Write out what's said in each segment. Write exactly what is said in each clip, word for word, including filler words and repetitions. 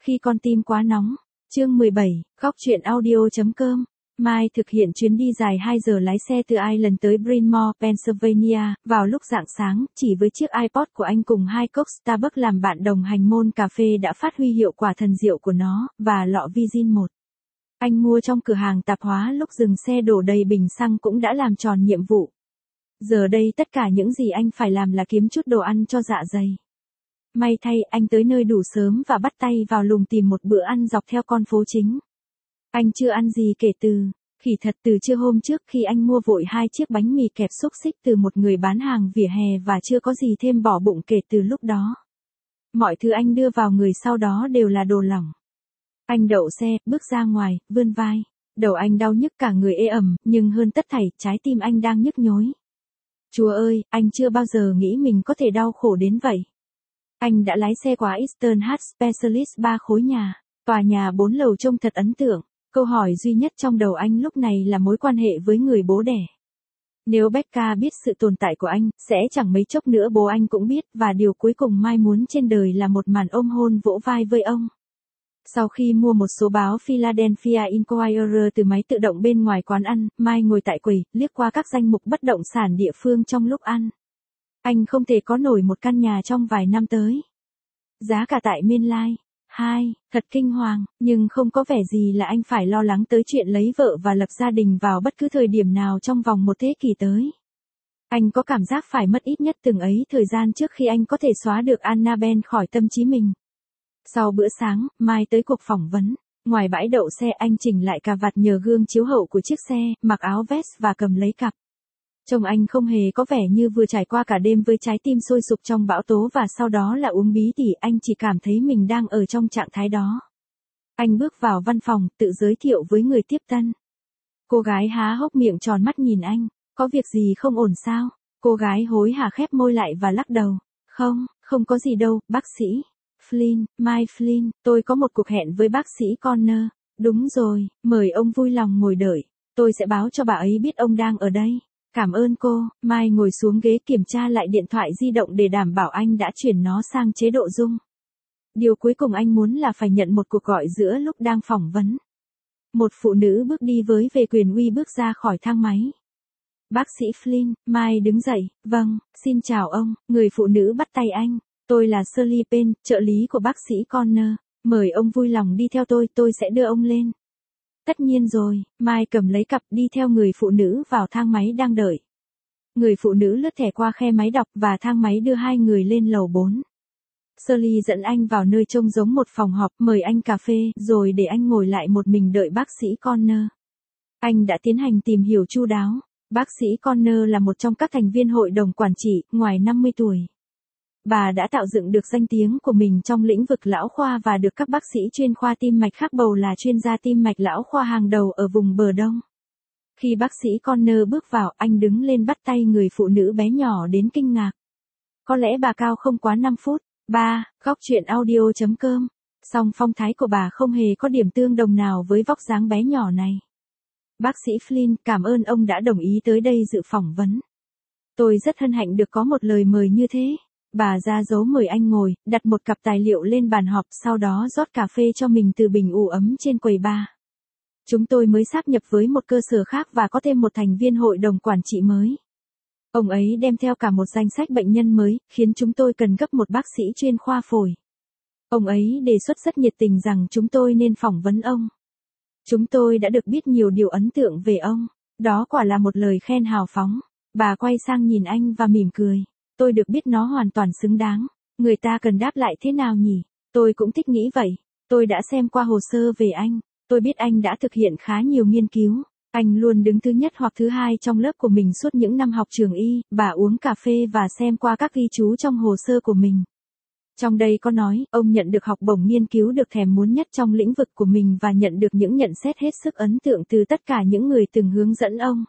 Khi con tim quá nóng. Chương mười bảy, góc truyện audio.com. Mai thực hiện chuyến đi dài hai giờ lái xe từ Ireland tới Bryn Mawr, Pennsylvania, vào lúc rạng sáng, chỉ với chiếc iPod của anh cùng hai cốc Starbucks làm bạn đồng hành môn cà phê đã phát huy hiệu quả thần diệu của nó, và lọ Virgin một. Anh mua trong cửa hàng tạp hóa lúc dừng xe đổ đầy bình xăng cũng đã làm tròn nhiệm vụ. Giờ đây tất cả những gì anh phải làm là kiếm chút đồ ăn cho dạ dày. May thay, anh tới nơi đủ sớm và bắt tay vào lùng tìm một bữa ăn dọc theo con phố chính. Anh chưa ăn gì kể từ, khỉ thật từ trưa hôm trước khi anh mua vội hai chiếc bánh mì kẹp xúc xích từ một người bán hàng vỉa hè và chưa có gì thêm bỏ bụng kể từ lúc đó. Mọi thứ anh đưa vào người sau đó đều là đồ lỏng. Anh đậu xe, bước ra ngoài, vươn vai. Đầu anh đau nhức cả người ê ẩm, nhưng hơn tất thảy, trái tim anh đang nhức nhối. Chúa ơi, anh chưa bao giờ nghĩ mình có thể đau khổ đến vậy. Anh đã lái xe qua Eastern Heart Specialist ba khối nhà, tòa nhà bốn lầu trông thật ấn tượng. Câu hỏi duy nhất trong đầu anh lúc này là mối quan hệ với người bố đẻ. Nếu Becca biết sự tồn tại của anh, sẽ chẳng mấy chốc nữa bố anh cũng biết, và điều cuối cùng Mai muốn trên đời là một màn ôm hôn vỗ vai với ông. Sau khi mua một số báo Philadelphia Inquirer từ máy tự động bên ngoài quán ăn, Mai ngồi tại quầy, liếc qua các danh mục bất động sản địa phương trong lúc ăn. Anh không thể có nổi một căn nhà trong vài năm tới. Giá cả tại Mainline. Hai, thật kinh hoàng, nhưng không có vẻ gì là anh phải lo lắng tới chuyện lấy vợ và lập gia đình vào bất cứ thời điểm nào trong vòng một thế kỷ tới. Anh có cảm giác phải mất ít nhất từng ấy thời gian trước khi anh có thể xóa được Annabelle khỏi tâm trí mình. Sau bữa sáng, Mai tới cuộc phỏng vấn. Ngoài bãi đậu xe anh chỉnh lại cà vạt nhờ gương chiếu hậu của chiếc xe, mặc áo vest và cầm lấy cặp. Trông anh không hề có vẻ như vừa trải qua cả đêm với trái tim sôi sục trong bão tố và sau đó là uống bí tỉ, anh chỉ cảm thấy mình đang ở trong trạng thái đó. Anh bước vào văn phòng, tự giới thiệu với người tiếp tân. Cô gái há hốc miệng tròn mắt nhìn anh, có việc gì không ổn sao? Cô gái hối hả khép môi lại và lắc đầu. Không, không có gì đâu, bác sĩ. Flynn, Mai Flynn, tôi có một cuộc hẹn với bác sĩ Connor. Đúng rồi, mời ông vui lòng ngồi đợi. Tôi sẽ báo cho bà ấy biết ông đang ở đây. Cảm ơn cô. Mai ngồi xuống ghế kiểm tra lại điện thoại di động để đảm bảo anh đã chuyển nó sang chế độ rung. Điều cuối cùng anh muốn là phải nhận một cuộc gọi giữa lúc đang phỏng vấn. Một phụ nữ bước đi với về quyền uy bước ra khỏi thang máy. Bác sĩ Flynn, Mai đứng dậy. Vâng, xin chào ông. Người phụ nữ bắt tay anh. Tôi là Shirley Penn, trợ lý của bác sĩ Connor. Mời ông vui lòng đi theo tôi, tôi sẽ đưa ông lên. Tất nhiên rồi, Mai cầm lấy cặp đi theo người phụ nữ vào thang máy đang đợi. Người phụ nữ lướt thẻ qua khe máy đọc và thang máy đưa hai người lên lầu bốn. Shirley dẫn anh vào nơi trông giống một phòng họp, mời anh cà phê, rồi để anh ngồi lại một mình đợi bác sĩ Connor. Anh đã tiến hành tìm hiểu chu đáo. Bác sĩ Connor là một trong các thành viên hội đồng quản trị, ngoài năm mươi tuổi. Bà đã tạo dựng được danh tiếng của mình trong lĩnh vực lão khoa và được các bác sĩ chuyên khoa tim mạch khác bầu là chuyên gia tim mạch lão khoa hàng đầu ở vùng bờ Đông. Khi bác sĩ Connor bước vào, anh đứng lên bắt tay người phụ nữ bé nhỏ đến kinh ngạc. Có lẽ bà cao không quá năm phút. ba. Góc truyện audio.com. Song phong thái của bà không hề có điểm tương đồng nào với vóc dáng bé nhỏ này. Bác sĩ Flynn, cảm ơn ông đã đồng ý tới đây dự phỏng vấn. Tôi rất hân hạnh được có một lời mời như thế. Bà ra dấu mời anh ngồi, đặt một cặp tài liệu lên bàn họp, sau đó rót cà phê cho mình từ bình ủ ấm trên quầy bar. Chúng tôi mới sáp nhập với một cơ sở khác và có thêm một thành viên hội đồng quản trị mới. Ông ấy đem theo cả một danh sách bệnh nhân mới, khiến chúng tôi cần gấp một bác sĩ chuyên khoa phổi. Ông ấy đề xuất rất nhiệt tình rằng chúng tôi nên phỏng vấn ông. Chúng tôi đã được biết nhiều điều ấn tượng về ông. Đó quả là một lời khen hào phóng. Bà quay sang nhìn anh và mỉm cười. Tôi được biết nó hoàn toàn xứng đáng. Người ta cần đáp lại thế nào nhỉ? Tôi cũng thích nghĩ vậy. Tôi đã xem qua hồ sơ về anh. Tôi biết anh đã thực hiện khá nhiều nghiên cứu. Anh luôn đứng thứ nhất hoặc thứ hai trong lớp của mình suốt những năm học trường y. Bà uống cà phê và xem qua các ghi chú trong hồ sơ của mình. Trong đây có nói, ông nhận được học bổng nghiên cứu được thèm muốn nhất trong lĩnh vực của mình và nhận được những nhận xét hết sức ấn tượng từ tất cả những người từng hướng dẫn ông.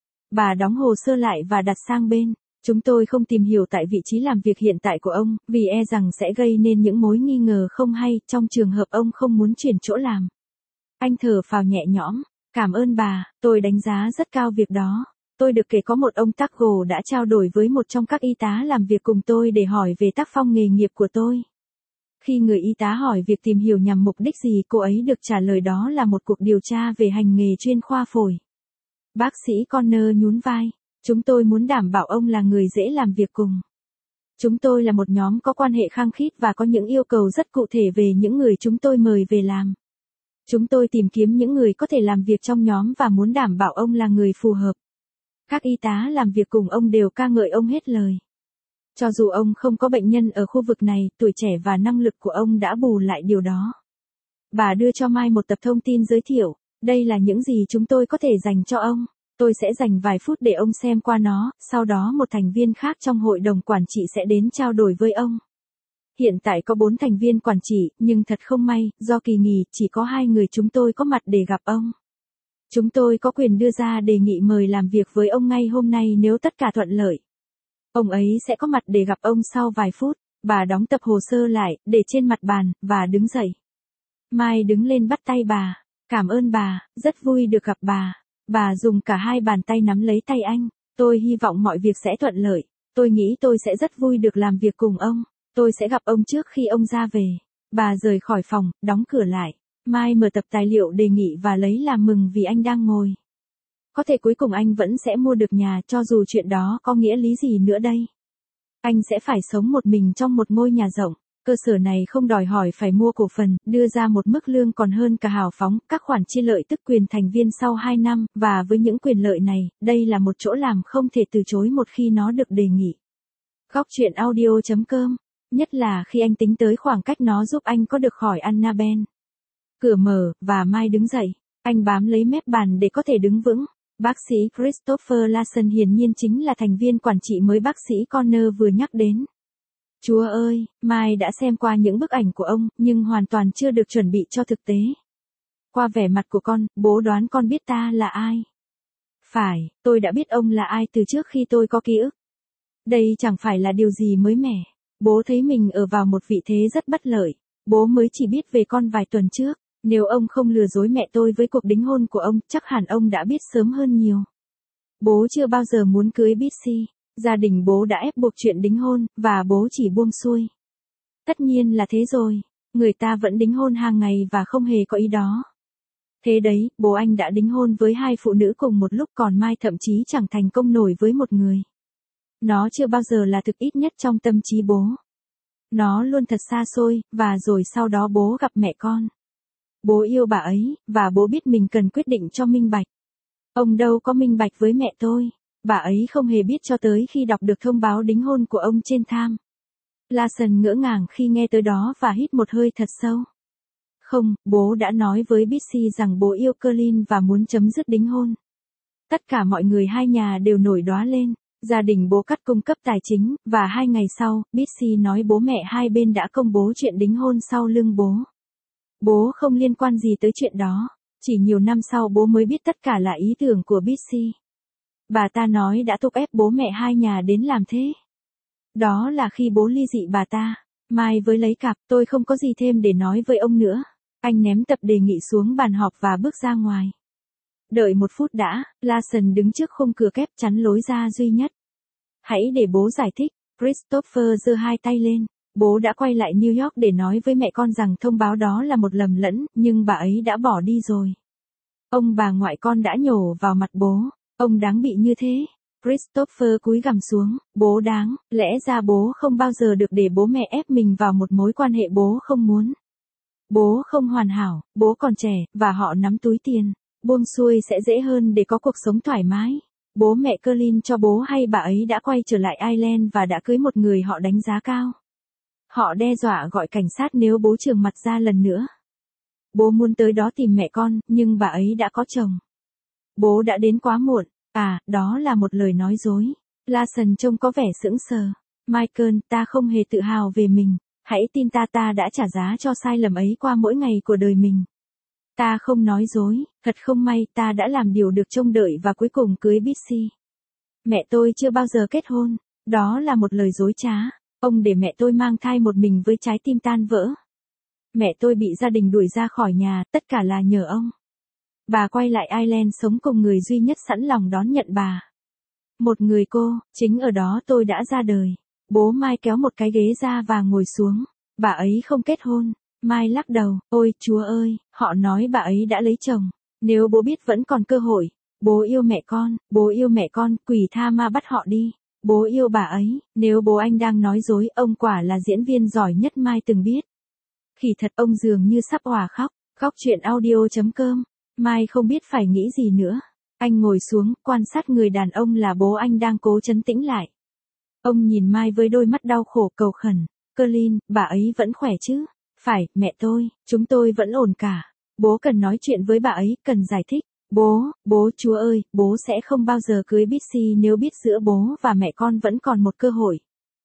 Bà đóng hồ sơ lại và đặt sang bên. Chúng tôi không tìm hiểu tại vị trí làm việc hiện tại của ông, vì e rằng sẽ gây nên những mối nghi ngờ không hay trong trường hợp ông không muốn chuyển chỗ làm. Anh thở phào nhẹ nhõm. Cảm ơn bà, tôi đánh giá rất cao việc đó. Tôi được kể có một ông Taco đã trao đổi với một trong các y tá làm việc cùng tôi để hỏi về tác phong nghề nghiệp của tôi. Khi người y tá hỏi việc tìm hiểu nhằm mục đích gì, cô ấy được trả lời đó là một cuộc điều tra về hành nghề chuyên khoa phổi. Bác sĩ Connor nhún vai. Chúng tôi muốn đảm bảo ông là người dễ làm việc cùng. Chúng tôi là một nhóm có quan hệ khăng khít và có những yêu cầu rất cụ thể về những người chúng tôi mời về làm. Chúng tôi tìm kiếm những người có thể làm việc trong nhóm và muốn đảm bảo ông là người phù hợp. Các y tá làm việc cùng ông đều ca ngợi ông hết lời. Cho dù ông không có bệnh nhân ở khu vực này, tuổi trẻ và năng lực của ông đã bù lại điều đó. Bà đưa cho Mai một tập thông tin giới thiệu. Đây là những gì chúng tôi có thể dành cho ông. Tôi sẽ dành vài phút để ông xem qua nó, sau đó một thành viên khác trong hội đồng quản trị sẽ đến trao đổi với ông. Hiện tại có bốn thành viên quản trị, nhưng thật không may, do kỳ nghỉ, chỉ có hai người chúng tôi có mặt để gặp ông. Chúng tôi có quyền đưa ra đề nghị mời làm việc với ông ngay hôm nay nếu tất cả thuận lợi. Ông ấy sẽ có mặt để gặp ông sau vài phút. Bà đóng tập hồ sơ lại, để trên mặt bàn, và đứng dậy. Mai đứng lên bắt tay bà. Cảm ơn bà, rất vui được gặp bà. Bà dùng cả hai bàn tay nắm lấy tay anh. Tôi hy vọng mọi việc sẽ thuận lợi. Tôi nghĩ tôi sẽ rất vui được làm việc cùng ông. Tôi sẽ gặp ông trước khi ông ra về. Bà rời khỏi phòng, đóng cửa lại. Mai mở tập tài liệu đề nghị và lấy làm mừng vì anh đang ngồi. Có thể cuối cùng anh vẫn sẽ mua được nhà, cho dù chuyện đó có nghĩa lý gì nữa đây. Anh sẽ phải sống một mình trong một ngôi nhà rộng. Cơ sở này không đòi hỏi phải mua cổ phần, đưa ra một mức lương còn hơn cả hào phóng, các khoản chia lợi tức quyền thành viên sau hai năm, và với những quyền lợi này, đây là một chỗ làm không thể từ chối một khi nó được đề nghị. Góc truyện audio chấm com, nhất là khi anh tính tới khoảng cách nó giúp anh có được khỏi Annabelle. Cửa mở, và Mai đứng dậy. Anh bám lấy mép bàn để có thể đứng vững. Bác sĩ Christopher Larson hiển nhiên chính là thành viên quản trị mới bác sĩ Connor vừa nhắc đến. Chúa ơi, Mai đã xem qua những bức ảnh của ông, nhưng hoàn toàn chưa được chuẩn bị cho thực tế. Qua vẻ mặt của con, bố đoán con biết ta là ai. Phải, tôi đã biết ông là ai từ trước khi tôi có ký ức. Đây chẳng phải là điều gì mới mẻ. Bố thấy mình ở vào một vị thế rất bất lợi. Bố mới chỉ biết về con vài tuần trước. Nếu ông không lừa dối mẹ tôi với cuộc đính hôn của ông, chắc hẳn ông đã biết sớm hơn nhiều. Bố chưa bao giờ muốn cưới Bitsy. Gia đình bố đã ép buộc chuyện đính hôn, và bố chỉ buông xuôi. Tất nhiên là thế rồi. Người ta vẫn đính hôn hàng ngày và không hề có ý đó. Thế đấy, bố anh đã đính hôn với hai phụ nữ cùng một lúc, còn Mai thậm chí chẳng thành công nổi với một người. Nó chưa bao giờ là thực, ít nhất trong tâm trí bố. Nó luôn thật xa xôi, và rồi sau đó bố gặp mẹ con. Bố yêu bà ấy, và bố biết mình cần quyết định cho minh bạch. Ông đâu có minh bạch với mẹ tôi. Bà ấy không hề biết cho tới khi đọc được thông báo đính hôn của ông trên Tham. Larson ngỡ ngàng khi nghe tới đó và hít một hơi thật sâu. Không, bố đã nói với Bitsy rằng bố yêu Colin và muốn chấm dứt đính hôn. Tất cả mọi người hai nhà đều nổi đoá lên. Gia đình bố cắt cung cấp tài chính, và hai ngày sau, Bitsy nói bố mẹ hai bên đã công bố chuyện đính hôn sau lưng bố. Bố không liên quan gì tới chuyện đó. Chỉ nhiều năm sau bố mới biết tất cả là ý tưởng của Bitsy. Bà ta nói đã thúc ép bố mẹ hai nhà đến làm thế. Đó là khi bố ly dị bà ta. Mai với lấy cặp, tôi không có gì thêm để nói với ông nữa. Anh ném tập đề nghị xuống bàn họp và bước ra ngoài. Đợi một phút đã, Larson đứng trước khung cửa kép chắn lối ra duy nhất. Hãy để bố giải thích. Christopher giơ hai tay lên. Bố đã quay lại New York để nói với mẹ con rằng thông báo đó là một lầm lẫn, nhưng bà ấy đã bỏ đi rồi. Ông bà ngoại con đã nhổ vào mặt bố. Ông đáng bị như thế. Christopher cúi gằm xuống. Bố đáng, lẽ ra bố không bao giờ được để bố mẹ ép mình vào một mối quan hệ bố không muốn. Bố không hoàn hảo, bố còn trẻ, và họ nắm túi tiền. Buông xuôi sẽ dễ hơn để có cuộc sống thoải mái. Bố mẹ Colin cho bố hay bà ấy đã quay trở lại Ireland và đã cưới một người họ đánh giá cao. Họ đe dọa gọi cảnh sát nếu bố trường mặt ra lần nữa. Bố muốn tới đó tìm mẹ con, nhưng bà ấy đã có chồng. Bố đã đến quá muộn. À, đó là một lời nói dối. Larson trông có vẻ sững sờ. Michael, ta không hề tự hào về mình. Hãy tin ta, ta đã trả giá cho sai lầm ấy qua mỗi ngày của đời mình. Ta không nói dối, thật không may ta đã làm điều được trông đợi và cuối cùng cưới Bitsy. Mẹ tôi chưa bao giờ kết hôn. Đó là một lời dối trá. Ông để mẹ tôi mang thai một mình với trái tim tan vỡ. Mẹ tôi bị gia đình đuổi ra khỏi nhà, tất cả là nhờ ông. Bà quay lại Ireland sống cùng người duy nhất sẵn lòng đón nhận bà. Một người cô, chính ở đó tôi đã ra đời. Bố Mai kéo một cái ghế ra và ngồi xuống. Bà ấy không kết hôn. Mai lắc đầu, ôi Chúa ơi, họ nói bà ấy đã lấy chồng. Nếu bố biết vẫn còn cơ hội. Bố yêu mẹ con, bố yêu mẹ con, quỷ tha ma bắt họ đi. Bố yêu bà ấy, nếu bố anh đang nói dối, ông quả là diễn viên giỏi nhất Mai từng biết. Khỉ thật, ông dường như sắp òa khóc. Góc chuyện audio.com. Mai không biết phải nghĩ gì nữa. Anh ngồi xuống, quan sát người đàn ông là bố anh đang cố trấn tĩnh lại. Ông nhìn Mai với đôi mắt đau khổ cầu khẩn. Colin, bà ấy vẫn khỏe chứ? Phải, mẹ tôi, chúng tôi vẫn ổn cả. Bố cần nói chuyện với bà ấy, cần giải thích. Bố, bố Chúa ơi, bố sẽ không bao giờ cưới Bitsy nếu biết giữa bố và mẹ con vẫn còn một cơ hội.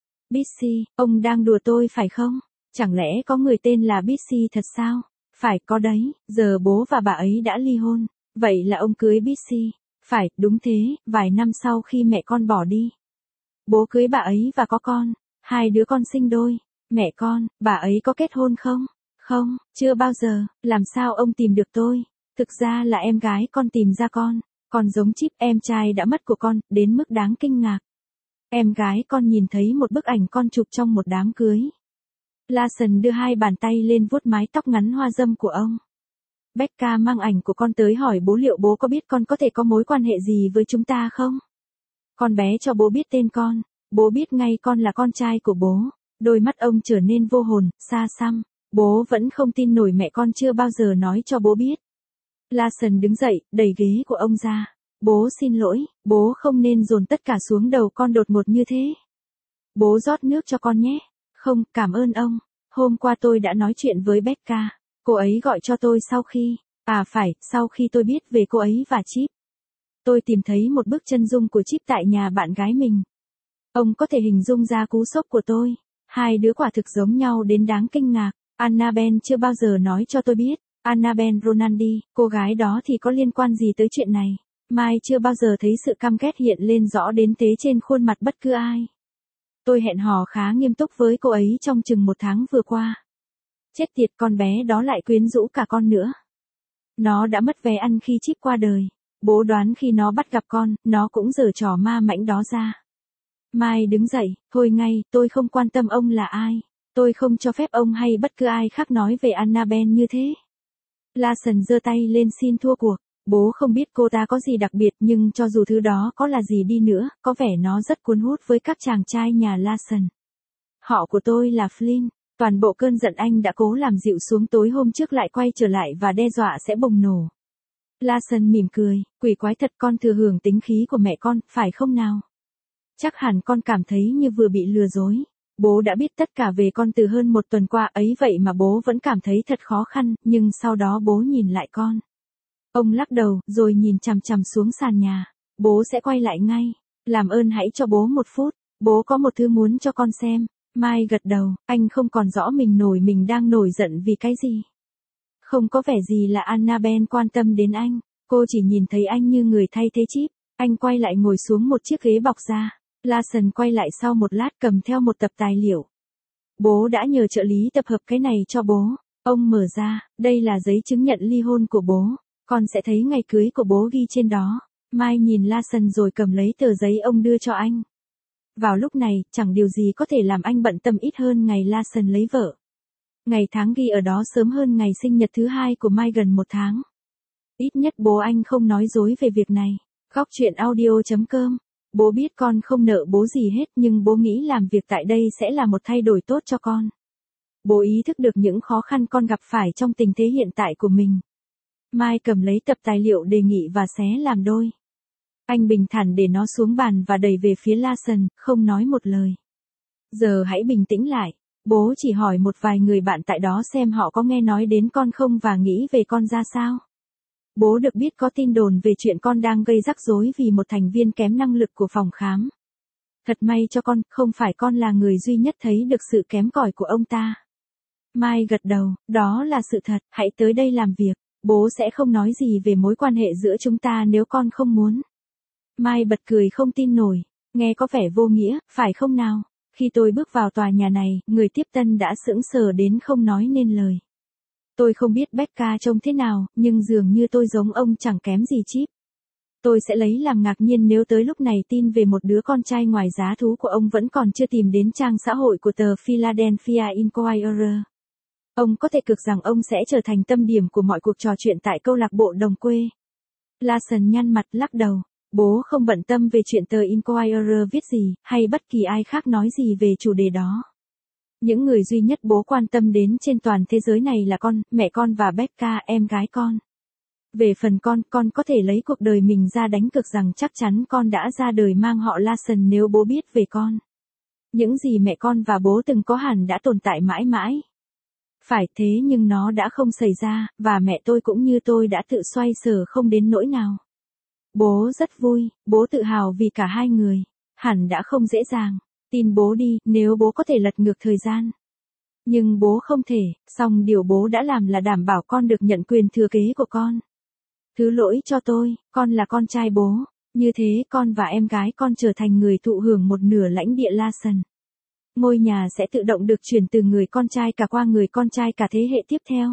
Bitsy, ông đang đùa tôi phải không? Chẳng lẽ có người tên là Bitsy thật sao? Phải, có đấy, giờ bố và bà ấy đã ly hôn. Vậy là ông cưới Bitsy. Phải, đúng thế, vài năm sau khi mẹ con bỏ đi. Bố cưới bà ấy và có con. Hai đứa con sinh đôi. Mẹ con, bà ấy có kết hôn không? Không, chưa bao giờ. Làm sao ông tìm được tôi? Thực ra là em gái con tìm ra con. Con giống Chip, em trai đã mất của con, đến mức đáng kinh ngạc. Em gái con nhìn thấy một bức ảnh con chụp trong một đám cưới. Larson đưa hai bàn tay lên vuốt mái tóc ngắn hoa dâm của ông. Becca mang ảnh của con tới hỏi bố liệu bố có biết con có thể có mối quan hệ gì với chúng ta không? Con bé cho bố biết tên con. Bố biết ngay con là con trai của bố. Đôi mắt ông trở nên vô hồn, xa xăm. Bố vẫn không tin nổi mẹ con chưa bao giờ nói cho bố biết. Larson đứng dậy, đẩy ghế của ông ra. Bố xin lỗi, bố không nên dồn tất cả xuống đầu con đột ngột như thế. Bố rót nước cho con nhé. Không, cảm ơn ông. Hôm qua tôi đã nói chuyện với Becca. Cô ấy gọi cho tôi sau khi, à phải, sau khi tôi biết về cô ấy và Chip. Tôi tìm thấy một bức chân dung của Chip tại nhà bạn gái mình. Ông có thể hình dung ra cú sốc của tôi. Hai đứa quả thực giống nhau đến đáng kinh ngạc. Annabelle chưa bao giờ nói cho tôi biết. Annabelle Ronaldi, cô gái đó thì có liên quan gì tới chuyện này? Mai chưa bao giờ thấy sự căm ghét hiện lên rõ đến thế trên khuôn mặt bất cứ ai. Tôi hẹn hò khá nghiêm túc với cô ấy trong chừng một tháng vừa qua. Chết tiệt, con bé đó lại quyến rũ cả con nữa. Nó đã mất vé ăn khi Chip qua đời. Bố đoán khi nó bắt gặp con, nó cũng giở trò ma mãnh đó ra. Mai đứng dậy, thôi ngay, tôi không quan tâm ông là ai. Tôi không cho phép ông hay bất cứ ai khác nói về Annabelle như thế. Larson giơ tay lên xin thua cuộc. Bố không biết cô ta có gì đặc biệt, nhưng cho dù thứ đó có là gì đi nữa, có vẻ nó rất cuốn hút với các chàng trai nhà Larson. Họ của tôi là Flynn. Toàn bộ cơn giận anh đã cố làm dịu xuống tối hôm trước lại quay trở lại và đe dọa sẽ bùng nổ. Larson mỉm cười, quỷ quái thật, con thừa hưởng tính khí của mẹ con, phải không nào? Chắc hẳn con cảm thấy như vừa bị lừa dối. Bố đã biết tất cả về con từ hơn một tuần qua ấy vậy mà bố vẫn cảm thấy thật khó khăn, nhưng sau đó bố nhìn lại con. Ông lắc đầu, rồi nhìn chằm chằm xuống sàn nhà. Bố sẽ quay lại ngay. Làm ơn hãy cho bố một phút. Bố có một thứ muốn cho con xem. Mai gật đầu, anh không còn rõ mình nổi mình đang nổi giận vì cái gì. Không có vẻ gì là Annabelle quan tâm đến anh. Cô chỉ nhìn thấy anh như người thay thế Chip. Anh quay lại ngồi xuống một chiếc ghế bọc da. Larson quay lại sau một lát cầm theo một tập tài liệu. Bố đã nhờ trợ lý tập hợp cái này cho bố. Ông mở ra, đây là giấy chứng nhận ly hôn của bố. Con sẽ thấy ngày cưới của bố ghi trên đó. Mai nhìn Larson rồi cầm lấy tờ giấy ông đưa cho anh. Vào lúc này, chẳng điều gì có thể làm anh bận tâm ít hơn ngày Larson lấy vợ. Ngày tháng ghi ở đó sớm hơn ngày sinh nhật thứ hai của Mai gần một tháng. Ít nhất bố anh không nói dối về việc này. Góc chuyện audio.com. Bố biết con không nợ bố gì hết, nhưng bố nghĩ làm việc tại đây sẽ là một thay đổi tốt cho con. Bố ý thức được những khó khăn con gặp phải trong tình thế hiện tại của mình. Mai cầm lấy tập tài liệu đề nghị và xé làm đôi. Anh bình thản để nó xuống bàn và đẩy về phía Larson, không nói một lời. Giờ hãy bình tĩnh lại. Bố chỉ hỏi một vài người bạn tại đó xem họ có nghe nói đến con không và nghĩ về con ra sao. Bố được biết có tin đồn về chuyện con đang gây rắc rối vì một thành viên kém năng lực của phòng khám. Thật may cho con, không phải con là người duy nhất thấy được sự kém cỏi của ông ta. Mai gật đầu, đó là sự thật, hãy tới đây làm việc. Bố sẽ không nói gì về mối quan hệ giữa chúng ta nếu con không muốn. Mai bật cười không tin nổi, nghe có vẻ vô nghĩa, phải không nào? Khi tôi bước vào tòa nhà này, người tiếp tân đã sững sờ đến không nói nên lời. Tôi không biết Becca trông thế nào, nhưng dường như tôi giống ông chẳng kém gì Chip. Tôi sẽ lấy làm ngạc nhiên nếu tới lúc này tin về một đứa con trai ngoài giá thú của ông vẫn còn chưa tìm đến trang xã hội của tờ Philadelphia Inquirer. Ông có thể cược rằng ông sẽ trở thành tâm điểm của mọi cuộc trò chuyện tại câu lạc bộ đồng quê. Larson nhăn mặt lắc đầu. Bố không bận tâm về chuyện tờ Inquirer viết gì, hay bất kỳ ai khác nói gì về chủ đề đó. Những người duy nhất bố quan tâm đến trên toàn thế giới này là con, mẹ con và Becca, em gái con. Về phần con, con có thể lấy cuộc đời mình ra đánh cược rằng chắc chắn con đã ra đời mang họ Larson nếu bố biết về con. Những gì mẹ con và bố từng có hẳn đã tồn tại mãi mãi. Phải thế nhưng nó đã không xảy ra, và mẹ tôi cũng như tôi đã tự xoay sở không đến nỗi nào. Bố rất vui, bố tự hào vì cả hai người. Hẳn đã không dễ dàng. Tin bố đi, nếu bố có thể lật ngược thời gian. Nhưng bố không thể, song điều bố đã làm là đảm bảo con được nhận quyền thừa kế của con. Thứ lỗi cho tôi, con là con trai bố. Như thế con và em gái con trở thành người thụ hưởng một nửa lãnh địa Larson. Ngôi nhà sẽ tự động được chuyển từ người con trai cả qua người con trai cả thế hệ tiếp theo.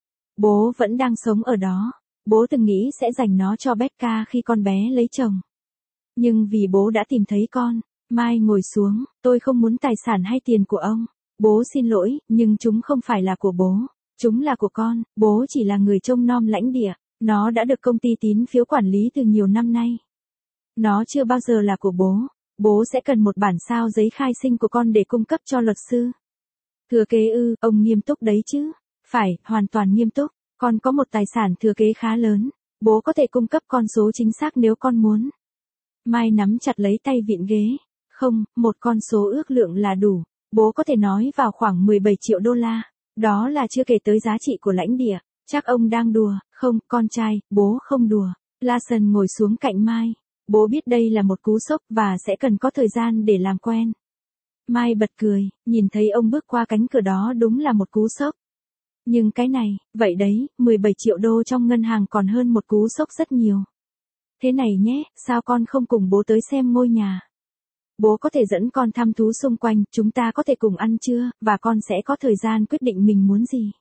Bố vẫn đang sống ở đó. Bố từng nghĩ sẽ dành nó cho Becca khi con bé lấy chồng. Nhưng vì bố đã tìm thấy con, Mai ngồi xuống, tôi không muốn tài sản hay tiền của ông. Bố xin lỗi, nhưng chúng không phải là của bố. Chúng là của con, bố chỉ là người trông nom lãnh địa. Nó đã được công ty tín phiếu quản lý từ nhiều năm nay. Nó chưa bao giờ là của bố. Bố sẽ cần một bản sao giấy khai sinh của con để cung cấp cho luật sư. Thừa kế ư, ông nghiêm túc đấy chứ? Phải, hoàn toàn nghiêm túc. Con có một tài sản thừa kế khá lớn. Bố có thể cung cấp con số chính xác nếu con muốn. Mai nắm chặt lấy tay vịn ghế. Không, một con số ước lượng là đủ. Bố có thể nói vào khoảng mười bảy triệu đô la. Đó là chưa kể tới giá trị của lãnh địa. Chắc ông đang đùa. Không, con trai, bố không đùa. Larson ngồi xuống cạnh Mai. Bố biết đây là một cú sốc và sẽ cần có thời gian để làm quen. Mai bật cười, nhìn thấy ông bước qua cánh cửa đó đúng là một cú sốc. Nhưng cái này, vậy đấy, mười bảy triệu đô trong ngân hàng còn hơn một cú sốc rất nhiều. Thế này nhé, sao con không cùng bố tới xem ngôi nhà? Bố có thể dẫn con thăm thú xung quanh, chúng ta có thể cùng ăn trưa, và con sẽ có thời gian quyết định mình muốn gì.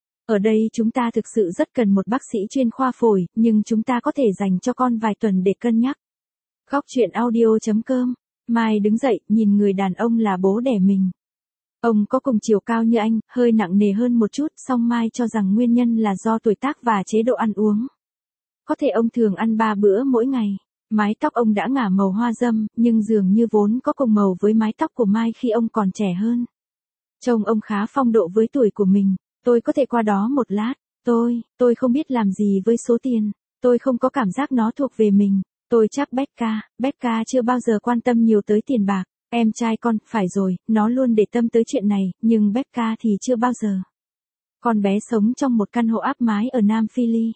Ở đây chúng ta thực sự rất cần một bác sĩ chuyên khoa phổi, nhưng chúng ta có thể dành cho con vài tuần để cân nhắc. Góc truyện audio chấm com. Mai đứng dậy, nhìn người đàn ông là bố đẻ mình. Ông có cùng chiều cao như anh, hơi nặng nề hơn một chút, song Mai cho rằng nguyên nhân là do tuổi tác và chế độ ăn uống. Có thể ông thường ăn ba bữa mỗi ngày. Mái tóc ông đã ngả màu hoa râm, nhưng dường như vốn có cùng màu với mái tóc của Mai khi ông còn trẻ hơn. Trông ông khá phong độ với tuổi của mình. Tôi có thể qua đó một lát. Tôi, tôi không biết làm gì với số tiền. Tôi không có cảm giác nó thuộc về mình. Tôi chắc Becca, Becca chưa bao giờ quan tâm nhiều tới tiền bạc. Em trai con, phải rồi, nó luôn để tâm tới chuyện này, nhưng Becca thì chưa bao giờ. Con bé sống trong một căn hộ áp mái ở Nam Philly.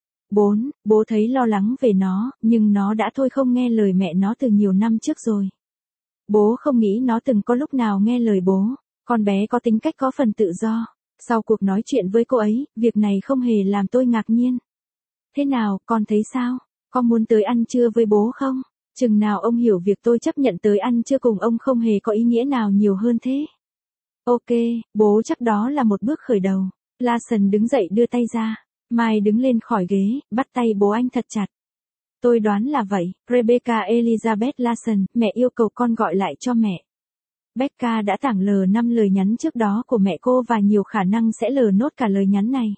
bốn. Bố thấy lo lắng về nó, nhưng nó đã thôi không nghe lời mẹ nó từ nhiều năm trước rồi. Bố không nghĩ nó từng có lúc nào nghe lời bố. Con bé có tính cách có phần tự do. Sau cuộc nói chuyện với cô ấy, việc này không hề làm tôi ngạc nhiên. Thế nào, con thấy sao? Con muốn tới ăn trưa với bố không? Chừng nào ông hiểu việc tôi chấp nhận tới ăn trưa cùng ông không hề có ý nghĩa nào nhiều hơn thế. Ok, bố chắc đó là một bước khởi đầu. Larson đứng dậy đưa tay ra. Mai đứng lên khỏi ghế, bắt tay bố anh thật chặt. Tôi đoán là vậy, Rebecca Elizabeth Larson, mẹ yêu cầu con gọi lại cho mẹ. Becca đã tảng lờ năm lời nhắn trước đó của mẹ cô và nhiều khả năng sẽ lờ nốt cả lời nhắn này.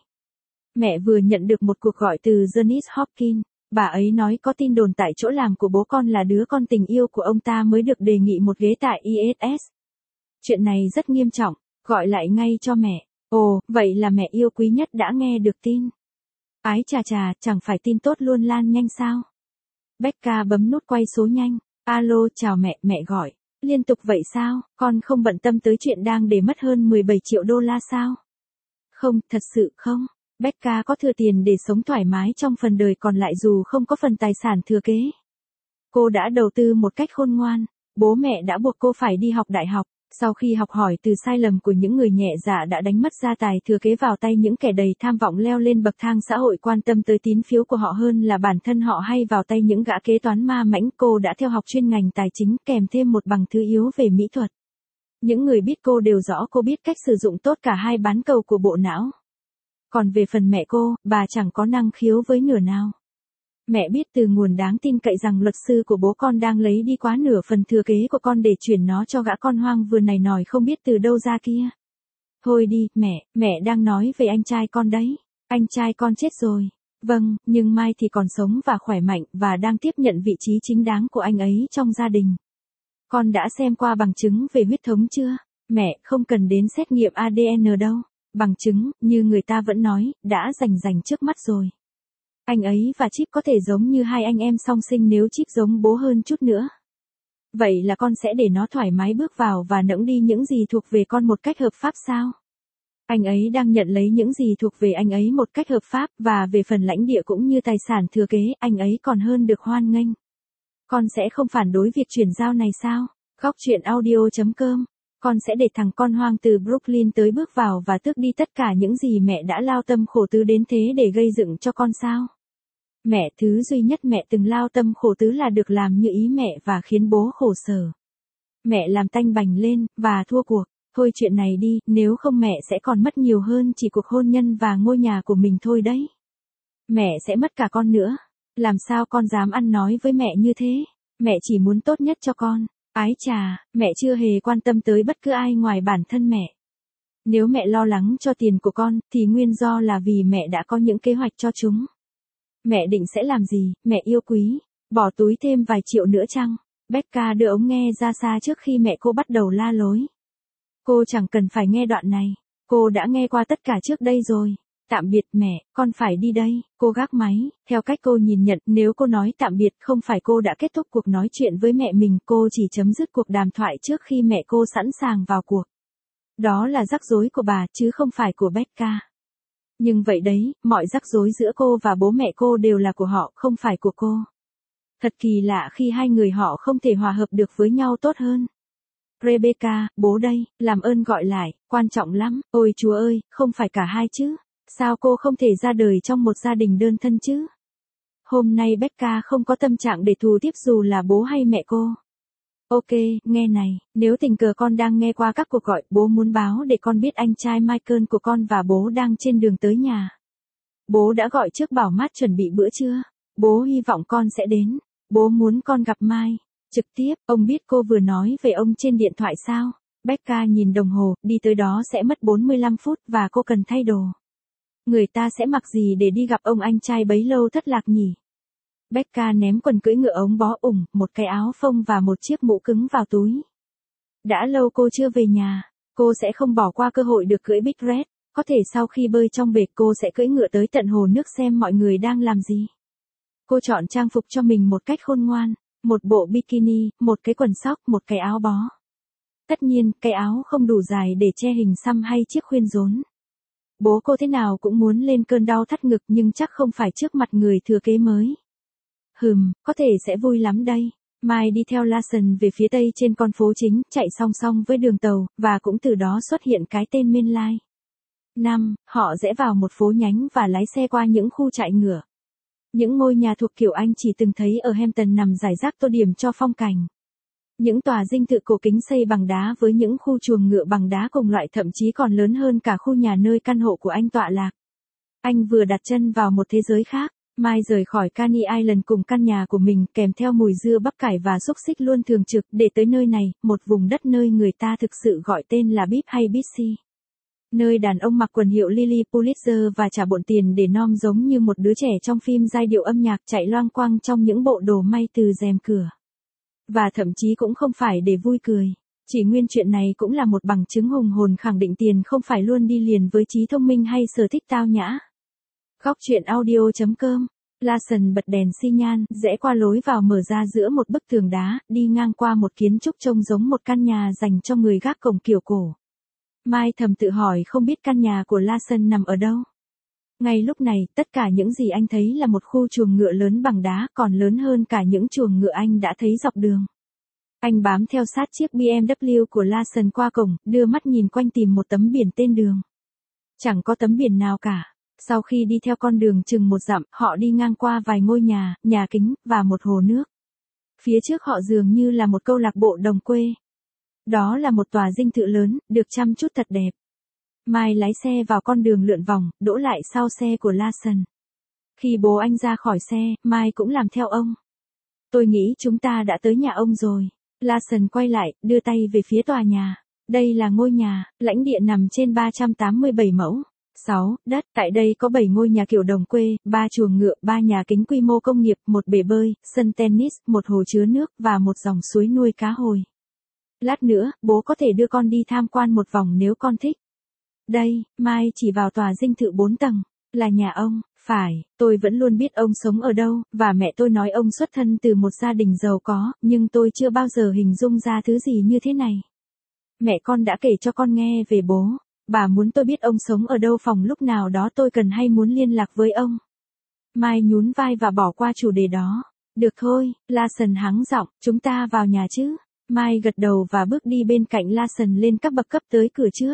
Mẹ vừa nhận được một cuộc gọi từ Janice Hopkins. Bà ấy nói có tin đồn tại chỗ làm của bố con là đứa con tình yêu của ông ta mới được đề nghị một ghế tại i ét ét. Chuyện này rất nghiêm trọng, gọi lại ngay cho mẹ. Ồ, vậy là mẹ yêu quý nhất đã nghe được tin. Ái chà chà, chẳng phải tin tốt luôn lan nhanh sao? Becca bấm nút quay số nhanh. Alo, chào mẹ, mẹ gọi. Liên tục vậy sao, con không bận tâm tới chuyện đang để mất hơn mười bảy triệu đô la sao? Không, thật sự không. Becca có thừa tiền để sống thoải mái trong phần đời còn lại dù không có phần tài sản thừa kế. Cô đã đầu tư một cách khôn ngoan. Bố mẹ đã buộc cô phải đi học đại học. Sau khi học hỏi từ sai lầm của những người nhẹ dạ đã đánh mất gia tài thừa kế vào tay những kẻ đầy tham vọng leo lên bậc thang xã hội quan tâm tới tín phiếu của họ hơn là bản thân họ hay vào tay những gã kế toán ma mãnh. Cô đã theo học chuyên ngành tài chính kèm thêm một bằng thứ yếu về mỹ thuật. Những người biết cô đều rõ cô biết cách sử dụng tốt cả hai bán cầu của bộ não. Còn về phần mẹ cô, bà chẳng có năng khiếu với nửa nào. Mẹ biết từ nguồn đáng tin cậy rằng luật sư của bố con đang lấy đi quá nửa phần thừa kế của con để chuyển nó cho gã con hoang vườn này nòi không biết từ đâu ra kia. Thôi đi, mẹ, mẹ đang nói về anh trai con đấy. Anh trai con chết rồi. Vâng, nhưng Mai thì còn sống và khỏe mạnh và đang tiếp nhận vị trí chính đáng của anh ấy trong gia đình. Con đã xem qua bằng chứng về huyết thống chưa? Mẹ, không cần đến xét nghiệm a đê en đâu. Bằng chứng, như người ta vẫn nói, đã rành rành trước mắt rồi. Anh ấy và Chip có thể giống như hai anh em song sinh nếu Chip giống bố hơn chút nữa. Vậy là con sẽ để nó thoải mái bước vào và nẫng đi những gì thuộc về con một cách hợp pháp sao? Anh ấy đang nhận lấy những gì thuộc về anh ấy một cách hợp pháp và về phần lãnh địa cũng như tài sản thừa kế, anh ấy còn hơn được hoan nghênh. Con sẽ không phản đối việc chuyển giao này sao? Góc truyện audio chấm com. Con sẽ để thằng con hoang từ Brooklyn tới bước vào và tước đi tất cả những gì mẹ đã lao tâm khổ tứ đến thế để gây dựng cho con sao? Mẹ, thứ duy nhất mẹ từng lao tâm khổ tứ là được làm như ý mẹ và khiến bố khổ sở. Mẹ làm tanh bành lên, và thua cuộc. Thôi chuyện này đi, nếu không mẹ sẽ còn mất nhiều hơn chỉ cuộc hôn nhân và ngôi nhà của mình thôi đấy. Mẹ sẽ mất cả con nữa. Làm sao con dám ăn nói với mẹ như thế? Mẹ chỉ muốn tốt nhất cho con. Ái chà, mẹ chưa hề quan tâm tới bất cứ ai ngoài bản thân mẹ. Nếu mẹ lo lắng cho tiền của con, thì nguyên do là vì mẹ đã có những kế hoạch cho chúng. Mẹ định sẽ làm gì, mẹ yêu quý? Bỏ túi thêm vài triệu nữa chăng? Becca đưa ống nghe ra xa trước khi mẹ cô bắt đầu la lối. Cô chẳng cần phải nghe đoạn này. Cô đã nghe qua tất cả trước đây rồi. Tạm biệt mẹ, con phải đi đây. Cô gác máy. Theo cách cô nhìn nhận, nếu cô nói tạm biệt không phải cô đã kết thúc cuộc nói chuyện với mẹ mình, cô chỉ chấm dứt cuộc đàm thoại trước khi mẹ cô sẵn sàng vào cuộc. Đó là rắc rối của bà, chứ không phải của Becca. Nhưng vậy đấy, mọi rắc rối giữa cô và bố mẹ cô đều là của họ, không phải của cô. Thật kỳ lạ khi hai người họ không thể hòa hợp được với nhau tốt hơn. Rebecca, bố đây, làm ơn gọi lại, quan trọng lắm. Ôi Chúa ơi, không phải cả hai chứ. Sao cô không thể ra đời trong một gia đình đơn thân chứ? Hôm nay Becca không có tâm trạng để thù tiếp dù là bố hay mẹ cô. Ok, nghe này, nếu tình cờ con đang nghe qua các cuộc gọi, bố muốn báo để con biết anh trai Michael của con và bố đang trên đường tới nhà. Bố đã gọi trước bảo mát chuẩn bị bữa trưa. Bố hy vọng con sẽ đến. Bố muốn con gặp Mai. Trực tiếp, ông biết cô vừa nói về ông trên điện thoại sao? Becca nhìn đồng hồ, đi tới đó sẽ mất bốn mươi lăm phút và cô cần thay đồ. Người ta sẽ mặc gì để đi gặp ông anh trai bấy lâu thất lạc nhỉ? Becca ném quần cưỡi ngựa ống bó ủng, một cái áo phông và một chiếc mũ cứng vào túi. Đã lâu cô chưa về nhà, cô sẽ không bỏ qua cơ hội được cưỡi Big Red. Có thể sau khi bơi trong bể cô sẽ cưỡi ngựa tới tận hồ nước xem mọi người đang làm gì. Cô chọn trang phục cho mình một cách khôn ngoan. Một bộ bikini, một cái quần sóc, một cái áo bó. Tất nhiên, cái áo không đủ dài để che hình xăm hay chiếc khuyên rốn. Bố cô thế nào cũng muốn lên cơn đau thắt ngực nhưng chắc không phải trước mặt người thừa kế mới. Hừm, có thể sẽ vui lắm đây. Mai đi theo Lawson về phía tây trên con phố chính, chạy song song với đường tàu, và cũng từ đó xuất hiện cái tên Main Line. Năm, họ rẽ vào một phố nhánh và lái xe qua những khu trại ngựa. Những ngôi nhà thuộc kiểu Anh chỉ từng thấy ở Hampton nằm rải rác tô điểm cho phong cảnh. Những tòa dinh thự cổ kính xây bằng đá với những khu chuồng ngựa bằng đá cùng loại thậm chí còn lớn hơn cả khu nhà nơi căn hộ của anh tọa lạc. Anh vừa đặt chân vào một thế giới khác. Mai rời khỏi Coney Island cùng căn nhà của mình kèm theo mùi dưa bắp cải và xúc xích luôn thường trực để tới nơi này, một vùng đất nơi người ta thực sự gọi tên là Bip hay Bitsy. Nơi đàn ông mặc quần hiệu Lily Pulitzer và trả bộn tiền để nom giống như một đứa trẻ trong phim giai điệu âm nhạc chạy loang quang trong những bộ đồ may từ rèm cửa. Và thậm chí cũng không phải để vui cười. Chỉ nguyên chuyện này cũng là một bằng chứng hùng hồn khẳng định tiền không phải luôn đi liền với trí thông minh hay sở thích tao nhã. Góc truyện audio chấm com. Lawson bật đèn xi nhan, rẽ qua lối vào mở ra giữa một bức tường đá, đi ngang qua một kiến trúc trông giống một căn nhà dành cho người gác cổng kiểu cổ. Mai thầm tự hỏi không biết căn nhà của Lawson nằm ở đâu. Ngay lúc này, tất cả những gì anh thấy là một khu chuồng ngựa lớn bằng đá, còn lớn hơn cả những chuồng ngựa anh đã thấy dọc đường. Anh bám theo sát chiếc bê em vê của Lawson qua cổng, đưa mắt nhìn quanh tìm một tấm biển tên đường. Chẳng có tấm biển nào cả. Sau khi đi theo con đường chừng một dặm, họ đi ngang qua vài ngôi nhà, nhà kính, và một hồ nước. Phía trước họ dường như là một câu lạc bộ đồng quê. Đó là một tòa dinh thự lớn, được chăm chút thật đẹp. Mai lái xe vào con đường lượn vòng, đỗ lại sau xe của Lawson. Khi bố anh ra khỏi xe, Mai cũng làm theo ông. Tôi nghĩ chúng ta đã tới nhà ông rồi. Lawson quay lại, đưa tay về phía tòa nhà. Đây là ngôi nhà, lãnh địa nằm trên ba trăm tám mươi bảy mẫu. sáu. Đất, tại đây có bảy ngôi nhà kiểu đồng quê, ba chuồng ngựa, ba nhà kính quy mô công nghiệp, một bể bơi, sân tennis, một hồ chứa nước và một dòng suối nuôi cá hồi. Lát nữa, bố có thể đưa con đi tham quan một vòng nếu con thích. Đây, Mai chỉ vào tòa dinh thự bốn tầng, là nhà ông. Phải, tôi vẫn luôn biết ông sống ở đâu, và mẹ tôi nói ông xuất thân từ một gia đình giàu có, nhưng tôi chưa bao giờ hình dung ra thứ gì như thế này. Mẹ con đã kể cho con nghe về bố. Bà muốn tôi biết ông sống ở đâu phòng lúc nào đó tôi cần hay muốn liên lạc với ông. Mai nhún vai và bỏ qua chủ đề đó. Được thôi, Lawson hắng giọng, chúng ta vào nhà chứ. Mai gật đầu và bước đi bên cạnh Lawson lên các bậc cấp tới cửa trước.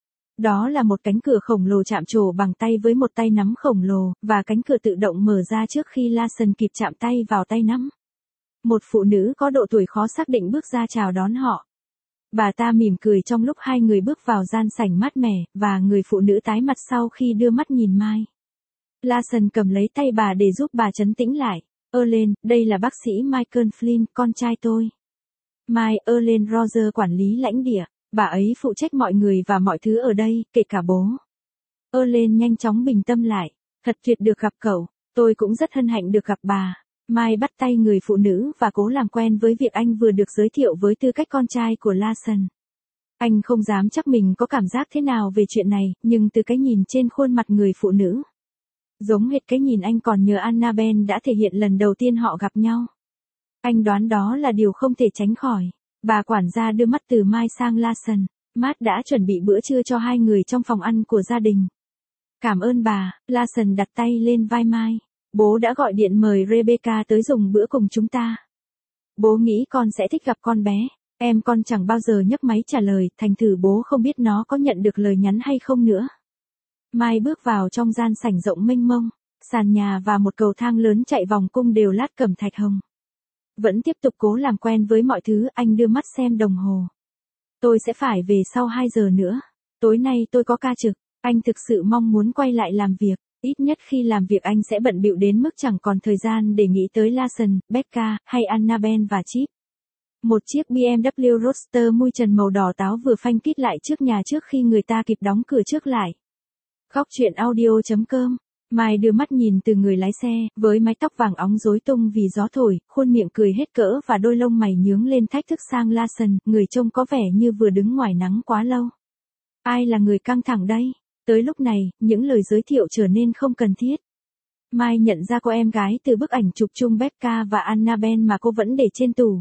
Đó là một cánh cửa khổng lồ chạm trổ bằng tay với một tay nắm khổng lồ, và cánh cửa tự động mở ra trước khi Lawson kịp chạm tay vào tay nắm. Một phụ nữ có độ tuổi khó xác định bước ra chào đón họ. Bà ta mỉm cười trong lúc hai người bước vào gian sảnh mát mẻ, và người phụ nữ tái mặt sau khi đưa mắt nhìn Mai. Lawson cầm lấy tay bà để giúp bà trấn tĩnh lại. Erlen, đây là bác sĩ Michael Flynn, con trai tôi. Mai, Erlen Roger quản lý lãnh địa. Bà ấy phụ trách mọi người và mọi thứ ở đây, kể cả bố. Erlen nhanh chóng bình tâm lại. Thật tuyệt được gặp cậu. Tôi cũng rất hân hạnh được gặp bà. Mai bắt tay người phụ nữ và cố làm quen với việc anh vừa được giới thiệu với tư cách con trai của Lawson. Anh không dám chắc mình có cảm giác thế nào về chuyện này, nhưng từ cái nhìn trên khuôn mặt người phụ nữ, giống hệt cái nhìn anh còn nhờ Annabelle đã thể hiện lần đầu tiên họ gặp nhau. Anh đoán đó là điều không thể tránh khỏi. Bà quản gia đưa mắt từ Mai sang Lawson. Matt đã chuẩn bị bữa trưa cho hai người trong phòng ăn của gia đình. Cảm ơn bà, Lawson đặt tay lên vai Mai. Bố đã gọi điện mời Rebecca tới dùng bữa cùng chúng ta. Bố nghĩ con sẽ thích gặp con bé. Em con chẳng bao giờ nhấc máy trả lời, thành thử bố không biết nó có nhận được lời nhắn hay không nữa. Mai bước vào trong gian sảnh rộng mênh mông. Sàn nhà và một cầu thang lớn chạy vòng cung đều lát cẩm thạch hồng. Vẫn tiếp tục cố làm quen với mọi thứ, anh đưa mắt xem đồng hồ. Tôi sẽ phải về sau hai giờ nữa. Tối nay tôi có ca trực. Anh thực sự mong muốn quay lại làm việc. Ít nhất khi làm việc anh sẽ bận bịu đến mức chẳng còn thời gian để nghĩ tới Lawson, Becca, hay Annabelle và Chip. Một chiếc bê em vê Roadster mui trần màu đỏ táo vừa phanh kít lại trước nhà trước khi người ta kịp đóng cửa trước lại. Góc truyện audio chấm com. Mai đưa mắt nhìn từ người lái xe, với mái tóc vàng óng rối tung vì gió thổi, khuôn miệng cười hết cỡ và đôi lông mày nhướng lên thách thức sang Lawson, người trông có vẻ như vừa đứng ngoài nắng quá lâu. Ai là người căng thẳng đây? Tới lúc này, những lời giới thiệu trở nên không cần thiết. Mai nhận ra cô em gái từ bức ảnh chụp chung Becca và Annabelle mà cô vẫn để trên tủ.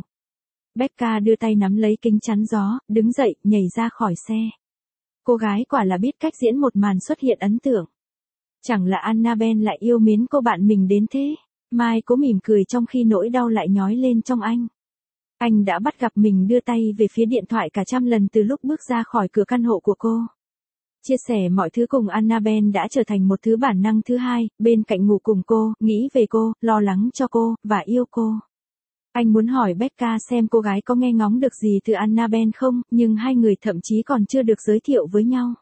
Becca đưa tay nắm lấy kính chắn gió, đứng dậy, nhảy ra khỏi xe. Cô gái quả là biết cách diễn một màn xuất hiện ấn tượng. Chẳng là Annabelle lại yêu mến cô bạn mình đến thế. Mai cố mỉm cười trong khi nỗi đau lại nhói lên trong anh. Anh đã bắt gặp mình đưa tay về phía điện thoại cả trăm lần từ lúc bước ra khỏi cửa căn hộ của cô. Chia sẻ mọi thứ cùng Annabelle đã trở thành một thứ bản năng thứ hai, bên cạnh ngủ cùng cô, nghĩ về cô, lo lắng cho cô, và yêu cô. Anh muốn hỏi Becca xem cô gái có nghe ngóng được gì từ Annabelle không, nhưng hai người thậm chí còn chưa được giới thiệu với nhau.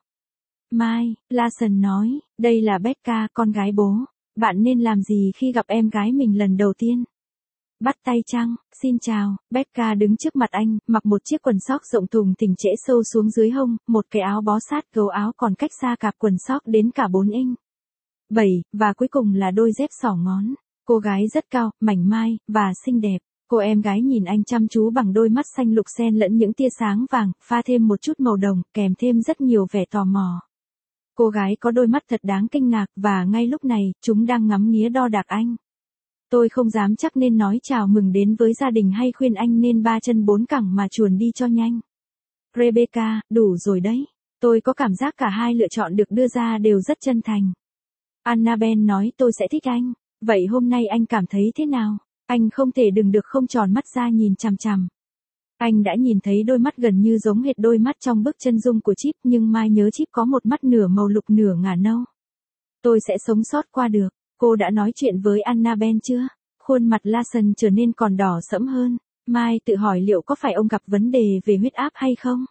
Mai, Lawson nói, đây là Becca, con gái bố. Bạn nên làm gì khi gặp em gái mình lần đầu tiên? Bắt tay chăng? Xin chào. Becca đứng trước mặt anh, mặc một chiếc quần sóc rộng thùng thình trễ sâu xuống dưới hông, một cái áo bó sát gấu áo còn cách xa cạp quần sóc đến cả bốn inch. bảy, và cuối cùng là đôi dép xỏ ngón. Cô gái rất cao, mảnh mai, và xinh đẹp. Cô em gái nhìn anh chăm chú bằng đôi mắt xanh lục xen lẫn những tia sáng vàng, pha thêm một chút màu đồng, kèm thêm rất nhiều vẻ tò mò. Cô gái có đôi mắt thật đáng kinh ngạc, và ngay lúc này, chúng đang ngắm nghía đo đạc anh. Tôi không dám chắc nên nói chào mừng đến với gia đình hay khuyên anh nên ba chân bốn cẳng mà chuồn đi cho nhanh. Rebecca, đủ rồi đấy. Tôi có cảm giác cả hai lựa chọn được đưa ra đều rất chân thành. Annabelle nói tôi sẽ thích anh. Vậy hôm nay anh cảm thấy thế nào? Anh không thể đừng được không tròn mắt ra nhìn chằm chằm. Anh đã nhìn thấy đôi mắt gần như giống hệt đôi mắt trong bức chân dung của Chip, nhưng Mai nhớ Chip có một mắt nửa màu lục nửa ngả nâu. Tôi sẽ sống sót qua được. Cô đã nói chuyện với Annabelle chưa? Khuôn mặt Lawson trở nên còn đỏ sẫm hơn. Mai tự hỏi liệu có phải ông gặp vấn đề về huyết áp hay không?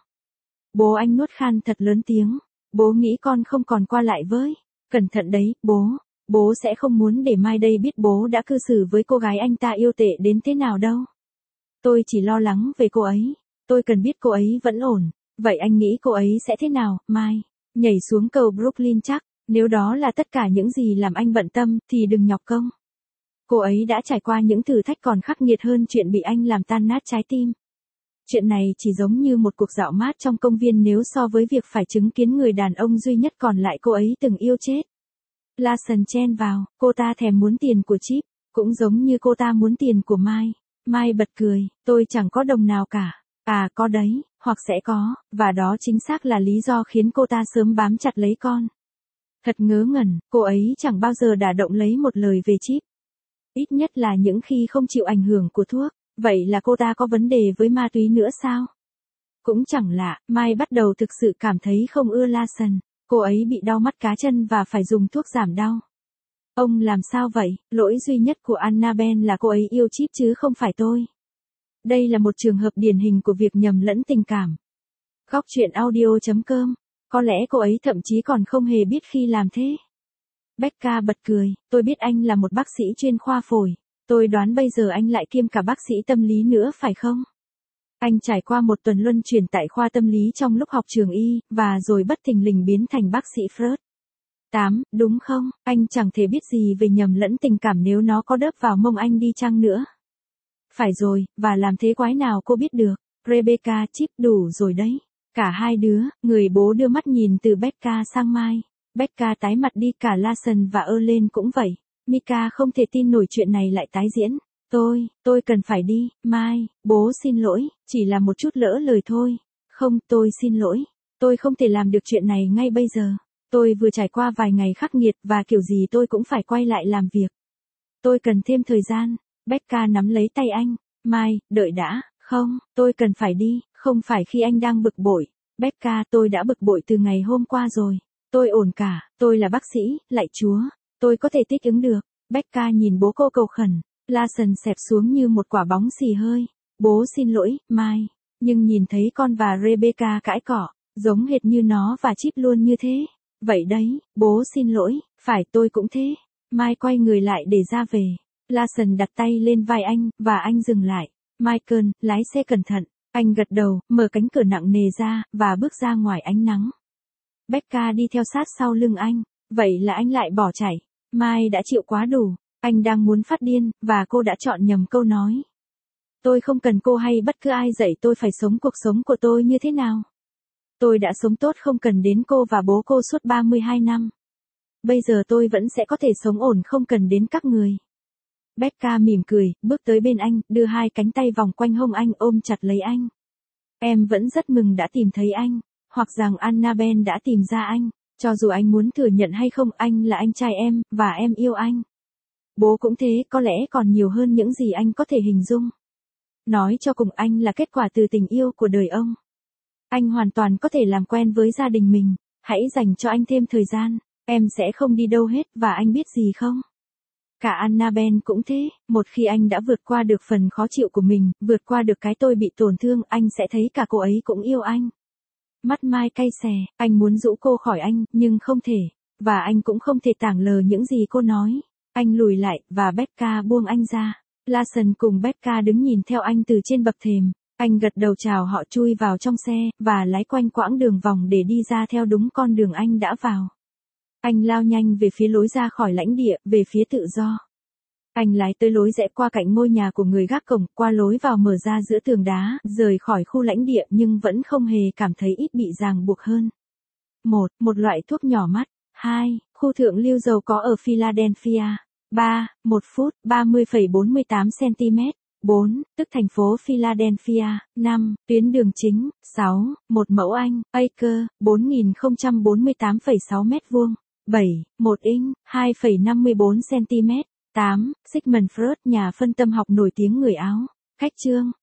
Bố anh nuốt khan thật lớn tiếng. Bố nghĩ con không còn qua lại với. Cẩn thận đấy, bố. bố sẽ không muốn để mai đây biết bố đã cư xử với cô gái anh ta yêu tệ đến thế nào đâu. Tôi chỉ lo lắng về cô ấy. Tôi cần biết cô ấy vẫn ổn. Vậy anh nghĩ cô ấy sẽ thế nào, Mai? Nhảy xuống cầu Brooklyn chắc. Nếu đó là tất cả những gì làm anh bận tâm, thì đừng nhọc công. Cô ấy đã trải qua những thử thách còn khắc nghiệt hơn chuyện bị anh làm tan nát trái tim. Chuyện này chỉ giống như một cuộc dạo mát trong công viên nếu so với việc phải chứng kiến người đàn ông duy nhất còn lại cô ấy từng yêu chết. Larson chen vào, cô ta thèm muốn tiền của Chip, cũng giống như cô ta muốn tiền của Mai. Mai bật cười, tôi chẳng có đồng nào cả. À có đấy, hoặc sẽ có, và đó chính xác là lý do khiến cô ta sớm bám chặt lấy con. Thật ngớ ngẩn, cô ấy chẳng bao giờ đả động lấy một lời về Chip. Ít nhất là những khi không chịu ảnh hưởng của thuốc. Vậy là cô ta có vấn đề với ma túy nữa sao? Cũng chẳng lạ, Mai bắt đầu thực sự cảm thấy không ưa Larson. Cô ấy bị đau mắt cá chân và phải dùng thuốc giảm đau. Ông làm sao vậy? Lỗi duy nhất của Annabelle là cô ấy yêu Chip chứ không phải tôi. Đây là một trường hợp điển hình của việc nhầm lẫn tình cảm. Góc truyện audio chấm com. Có lẽ cô ấy thậm chí còn không hề biết khi làm thế. Becca bật cười, tôi biết anh là một bác sĩ chuyên khoa phổi. Tôi đoán bây giờ anh lại kiêm cả bác sĩ tâm lý nữa phải không? Anh trải qua một tuần luân chuyển tại khoa tâm lý trong lúc học trường y, và rồi bất thình lình biến thành bác sĩ Freud. tám, đúng không? Anh chẳng thể biết gì về nhầm lẫn tình cảm nếu nó có đớp vào mông anh đi chăng nữa. Phải rồi, và làm thế quái nào cô biết được? Rebecca, Chip đủ rồi đấy. Cả hai đứa, người bố đưa mắt nhìn từ Becca sang Mai. Becca tái mặt đi, cả Larson và Erlen cũng vậy. Mika không thể tin nổi chuyện này lại tái diễn. Tôi, tôi cần phải đi, Mai, bố xin lỗi, chỉ là một chút lỡ lời thôi. Không, tôi xin lỗi. Tôi không thể làm được chuyện này ngay bây giờ. Tôi vừa trải qua vài ngày khắc nghiệt và kiểu gì tôi cũng phải quay lại làm việc. Tôi cần thêm thời gian. Becca nắm lấy tay anh. Mai, đợi đã, không, tôi cần phải đi, không phải khi anh đang bực bội. Becca, tôi đã bực bội từ ngày hôm qua rồi. Tôi ổn cả, tôi là bác sĩ, lạy Chúa. Tôi có thể thích ứng được. Becca nhìn bố cô cầu khẩn. Larson xẹp xuống như một quả bóng xì hơi. Bố xin lỗi, Mai. Nhưng nhìn thấy con và Rebecca cãi cọ, giống hệt như nó và Chip luôn như thế. Vậy đấy, bố xin lỗi, phải tôi cũng thế. Mai quay người lại để ra về. Larson đặt tay lên vai anh, và anh dừng lại. Michael, lái xe cẩn thận. Anh gật đầu, mở cánh cửa nặng nề ra, và bước ra ngoài ánh nắng. Becca đi theo sát sau lưng anh. Vậy là anh lại bỏ chạy. Mai đã chịu quá đủ. Anh đang muốn phát điên, và cô đã chọn nhầm câu nói. Tôi không cần cô hay bất cứ ai dạy tôi phải sống cuộc sống của tôi như thế nào. Tôi đã sống tốt không cần đến cô và bố cô suốt ba mươi hai năm. Bây giờ tôi vẫn sẽ có thể sống ổn không cần đến các người. Becca mỉm cười, bước tới bên anh, đưa hai cánh tay vòng quanh hông anh, ôm chặt lấy anh. Em vẫn rất mừng đã tìm thấy anh, hoặc rằng Annabelle đã tìm ra anh. Cho dù anh muốn thừa nhận hay không, anh là anh trai em, và em yêu anh. Bố cũng thế, có lẽ còn nhiều hơn những gì anh có thể hình dung. Nói cho cùng, anh là kết quả từ tình yêu của đời ông. Anh hoàn toàn có thể làm quen với gia đình mình. Hãy dành cho anh thêm thời gian. Em sẽ không đi đâu hết, và anh biết gì không? Cả Annabelle cũng thế. Một khi anh đã vượt qua được phần khó chịu của mình, vượt qua được cái tôi bị tổn thương, anh sẽ thấy cả cô ấy cũng yêu anh. Mắt Mai cay xè, anh muốn dụ cô khỏi anh, nhưng không thể. Và anh cũng không thể tảng lờ những gì cô nói. Anh lùi lại, và Becca buông anh ra. Larson cùng Becca đứng nhìn theo anh từ trên bậc thềm. Anh gật đầu chào họ, chui vào trong xe, và lái quanh quãng đường vòng để đi ra theo đúng con đường anh đã vào. Anh lao nhanh về phía lối ra khỏi lãnh địa, về phía tự do. Anh lái tới lối rẽ qua cạnh ngôi nhà của người gác cổng, qua lối vào mở ra giữa tường đá, rời khỏi khu lãnh địa nhưng vẫn không hề cảm thấy ít bị ràng buộc hơn. một. Một loại thuốc nhỏ mắt. hai. Khu thượng lưu giàu có ở Philadelphia. ba. một phút, ba mươi phẩy bốn mươi tám xăng-ti-mét. bốn. Tức thành phố Philadelphia. năm. Tuyến đường chính. sáu. Một mẫu Anh, acre, bốn nghìn không trăm bốn mươi tám phẩy sáu mét vuông. bảy. Một inch, hai phẩy năm mươi bốn xăng-ti-mét. tám. Sigmund Freud, nhà phân tâm học nổi tiếng người Áo. Cách chương.